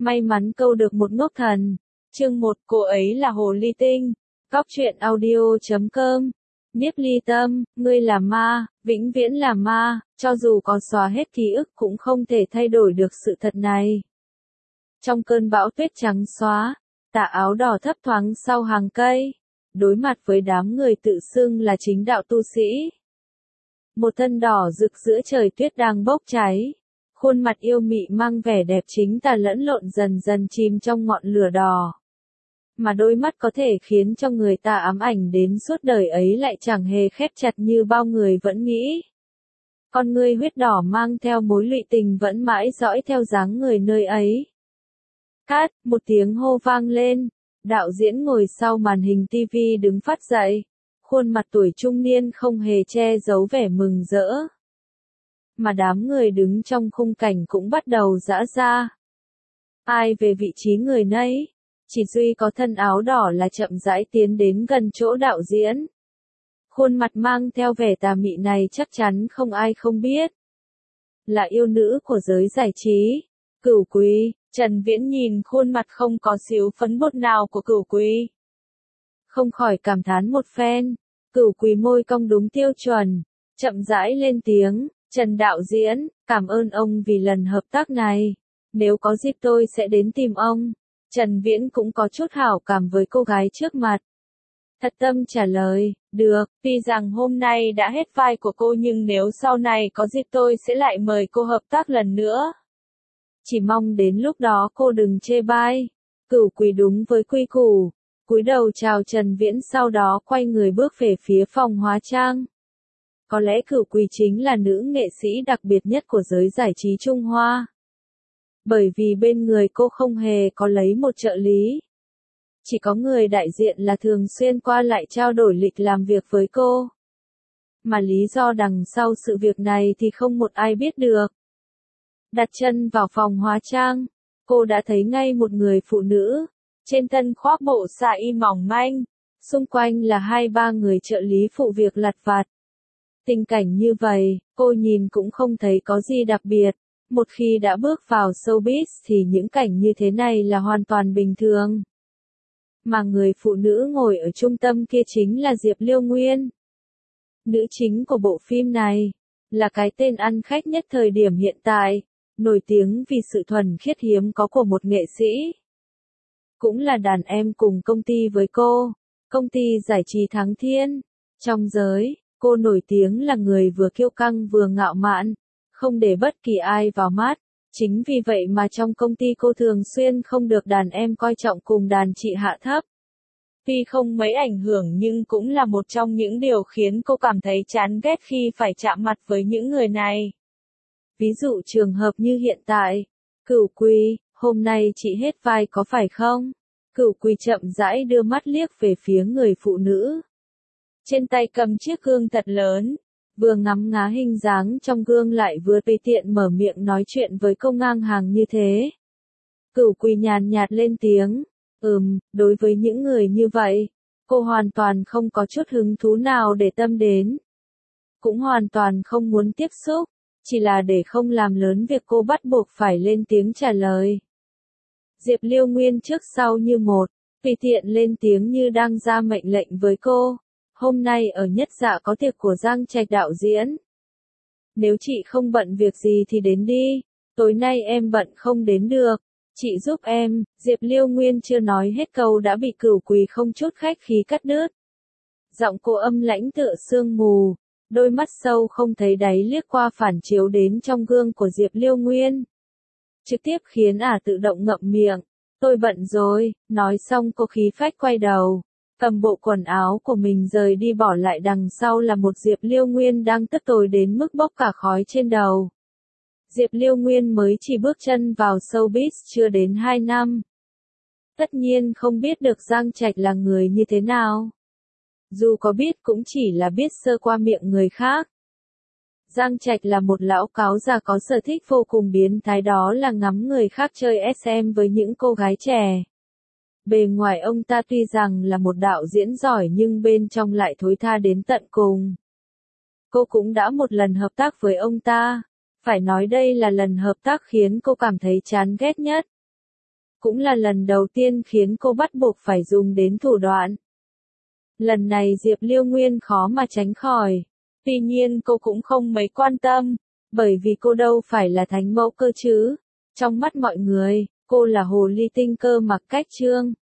May mắn câu được một ngốc thần. Chương 1, cô ấy là hồ ly tinh. Góc truyện audio.com. Niếp ly tâm, ngươi là ma, vĩnh viễn là ma, cho dù có xóa hết ký ức cũng không thể thay đổi được sự thật này. Trong cơn bão tuyết trắng xóa, tà áo đỏ thấp thoáng sau hàng cây, đối mặt với đám người tự xưng là chính đạo tu sĩ. Một thân đỏ rực giữa trời tuyết đang bốc cháy, khuôn mặt yêu mị mang vẻ đẹp chính tà lẫn lộn dần dần chìm trong ngọn lửa đỏ. Mà đôi mắt có thể khiến cho người ta ám ảnh đến suốt đời ấy lại chẳng hề khép chặt như bao người vẫn nghĩ. Con ngươi huyết đỏ mang theo mối lụy tình vẫn mãi dõi theo dáng người nơi ấy. Cát, một tiếng hô vang lên, đạo diễn ngồi sau màn hình TV đứng phát dậy, khuôn mặt tuổi trung niên không hề che giấu vẻ mừng rỡ. Mà đám người đứng trong khung cảnh cũng bắt đầu giã ra. Ai về vị trí người nấy? Chỉ duy có thân áo đỏ là chậm rãi tiến đến gần chỗ đạo diễn. Khuôn mặt mang theo vẻ tà mị này chắc chắn không ai không biết. Là yêu nữ của giới giải trí, Cửu Quý. Trần Viễn nhìn khuôn mặt không có xíu phấn bột nào của Cửu Quý, không khỏi cảm thán một phen. Cửu Quý môi cong đúng tiêu chuẩn, chậm rãi lên tiếng, Trần đạo diễn, cảm ơn ông vì lần hợp tác này. Nếu có dịp tôi sẽ đến tìm ông. Trần Viễn cũng có chút hảo cảm với cô gái trước mặt. Thật tâm trả lời, được, tuy rằng hôm nay đã hết vai của cô nhưng nếu sau này có dịp tôi sẽ lại mời cô hợp tác lần nữa. Chỉ mong đến lúc đó cô đừng chê bai. Cửu Quý đúng với quy củ, cúi đầu chào Trần Viễn sau đó quay người bước về phía phòng hóa trang. Có lẽ Cửu Quý chính là nữ nghệ sĩ đặc biệt nhất của giới giải trí Trung Hoa. Bởi vì bên người cô không hề có lấy một trợ lý. Chỉ có người đại diện là thường xuyên qua lại trao đổi lịch làm việc với cô. Mà lý do đằng sau sự việc này thì không một ai biết được. Đặt chân vào phòng hóa trang, cô đã thấy ngay một người phụ nữ, trên thân khoác bộ sa y mỏng manh, xung quanh là 2-3 người trợ lý phụ việc lặt vặt. Tình cảnh như vậy, cô nhìn cũng không thấy có gì đặc biệt. Một khi đã bước vào showbiz thì những cảnh như thế này là hoàn toàn bình thường. Mà người phụ nữ ngồi ở trung tâm kia chính là Diệp Liêu Nguyên. Nữ chính của bộ phim này, là cái tên ăn khách nhất thời điểm hiện tại, nổi tiếng vì sự thuần khiết hiếm có của một nghệ sĩ. Cũng là đàn em cùng công ty với cô, công ty giải trí Thắng Thiên. Trong giới, cô nổi tiếng là người vừa kiêu căng vừa ngạo mạn, không để bất kỳ ai vào mắt. Chính vì vậy mà trong công ty cô thường xuyên không được đàn em coi trọng cùng đàn chị hạ thấp. Tuy không mấy ảnh hưởng nhưng cũng là một trong những điều khiến cô cảm thấy chán ghét khi phải chạm mặt với những người này. Ví dụ trường hợp như hiện tại, Cửu Quý, hôm nay chị hết vai có phải không? Cửu Quý chậm rãi đưa mắt liếc về phía người phụ nữ. Trên tay cầm chiếc gương thật lớn, vừa ngắm ngá hình dáng trong gương lại vừa tùy tiện mở miệng nói chuyện với cô ngang hàng như thế. Cửu Quý nhàn nhạt lên tiếng, đối với những người như vậy, cô hoàn toàn không có chút hứng thú nào để tâm đến. Cũng hoàn toàn không muốn tiếp xúc, chỉ là để không làm lớn việc cô bắt buộc phải lên tiếng trả lời. Diệp Liêu Nguyên trước sau như một, tùy tiện lên tiếng như đang ra mệnh lệnh với cô. Hôm nay ở Nhất Dạ có tiệc của Giang Trạch đạo diễn. Nếu chị không bận việc gì thì đến đi, tối nay em bận không đến được, chị giúp em. Diệp Liêu Nguyên chưa nói hết câu đã bị Cửu Quý không chút khách khí cắt đứt. Giọng cô âm lãnh tựa sương mù, đôi mắt sâu không thấy đáy liếc qua phản chiếu đến trong gương của Diệp Liêu Nguyên. Trực tiếp khiến tự động ngậm miệng, tôi bận rồi, nói xong cô khí phách quay đầu. Cầm bộ quần áo của mình rời đi bỏ lại đằng sau là một Diệp Liêu Nguyên đang tức tối đến mức bốc cả khói trên đầu. Diệp Liêu Nguyên mới chỉ bước chân vào showbiz chưa đến 2 năm. Tất nhiên không biết được Giang Trạch là người như thế nào. Dù có biết cũng chỉ là biết sơ qua miệng người khác. Giang Trạch là một lão cáo già có sở thích vô cùng biến thái, đó là ngắm người khác chơi SM với những cô gái trẻ. Bề ngoài ông ta tuy rằng là một đạo diễn giỏi nhưng bên trong lại thối tha đến tận cùng. Cô cũng đã một lần hợp tác với ông ta. Phải nói đây là lần hợp tác khiến cô cảm thấy chán ghét nhất. cũng là lần đầu tiên khiến cô bắt buộc phải dùng đến thủ đoạn. Lần này Diệp Liêu Nguyên khó mà tránh khỏi. Tuy nhiên cô cũng không mấy quan tâm, bởi vì cô đâu phải là thánh mẫu cơ chứ. Trong mắt mọi người, cô là hồ ly tinh cơ mặc cách trương.